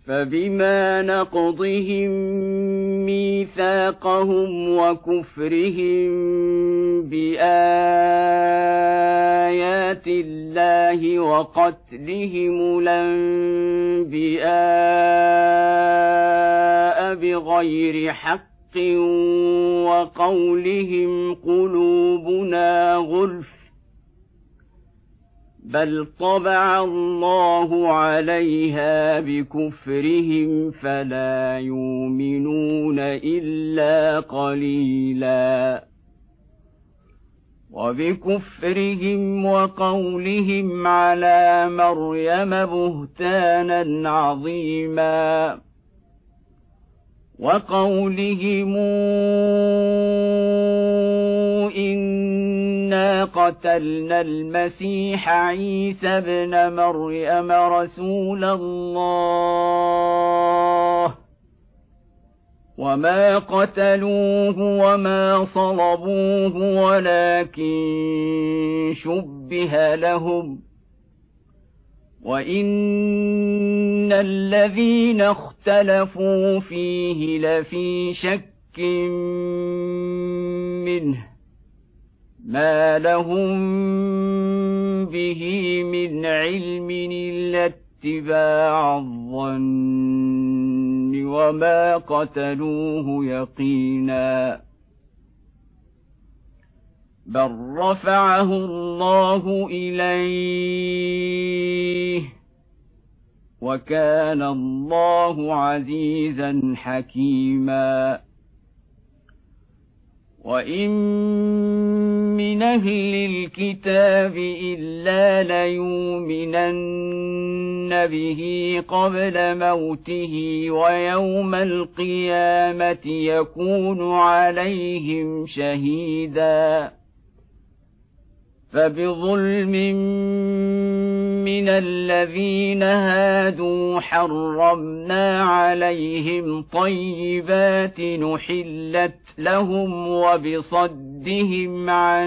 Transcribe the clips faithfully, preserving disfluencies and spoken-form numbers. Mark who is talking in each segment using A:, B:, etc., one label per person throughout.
A: فبما نقضهم ميثاقهم وكفرهم بآيات الله وقتلهم الأنبياء بغير حق وقولهم قلوبنا غلف بل طبع الله عليها بكفرهم فلا يؤمنون إلا قليلا وبكفرهم وقولهم على مريم بهتانا عظيما وقولهم إنا قتلنا المسيح عيسى ابن مريم رسول الله وما قتلوه وما صلبوه ولكن شبه لهم وإن الذين اختلفوا فيه لفي شك منه ما لهم به من علم إلا اتباع الظن وما قتلوه يقينا بل رفعه الله إليه وكان الله عزيزا حكيما وإن من أهل الكتاب إلا ليؤمنن به قبل موته ويوم القيامة يكون عليهم شهيدا فبظلم من الذين هادوا حرمنا عليهم طيبات نحلت لهم وبصدهم عن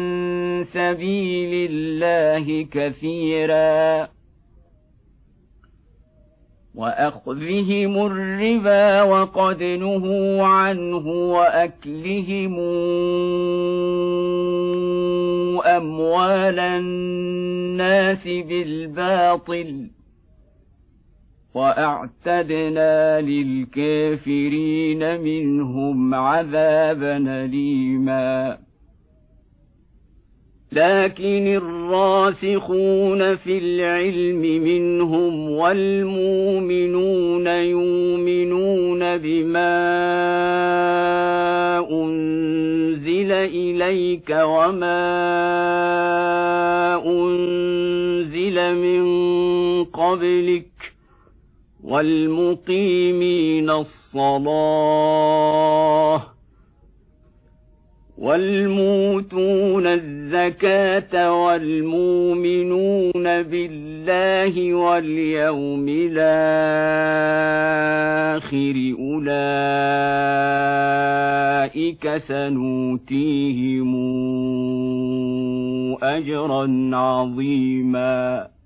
A: سبيل الله كثيرا وأخذهم الربا وقد نهوا عنه وأكلهم أموال الناس بالباطل وأعتدنا للكافرين منهم عذابا أليما لكن الراسخون في العلم منهم والمؤمنون يؤمنون بما أنزل إليك وما أنزل من قبلك والمقيمين الصلاة والموتون الزكاة والمؤمنون بالله واليوم الآخر أولئك سنؤتيهم أجرا عظيما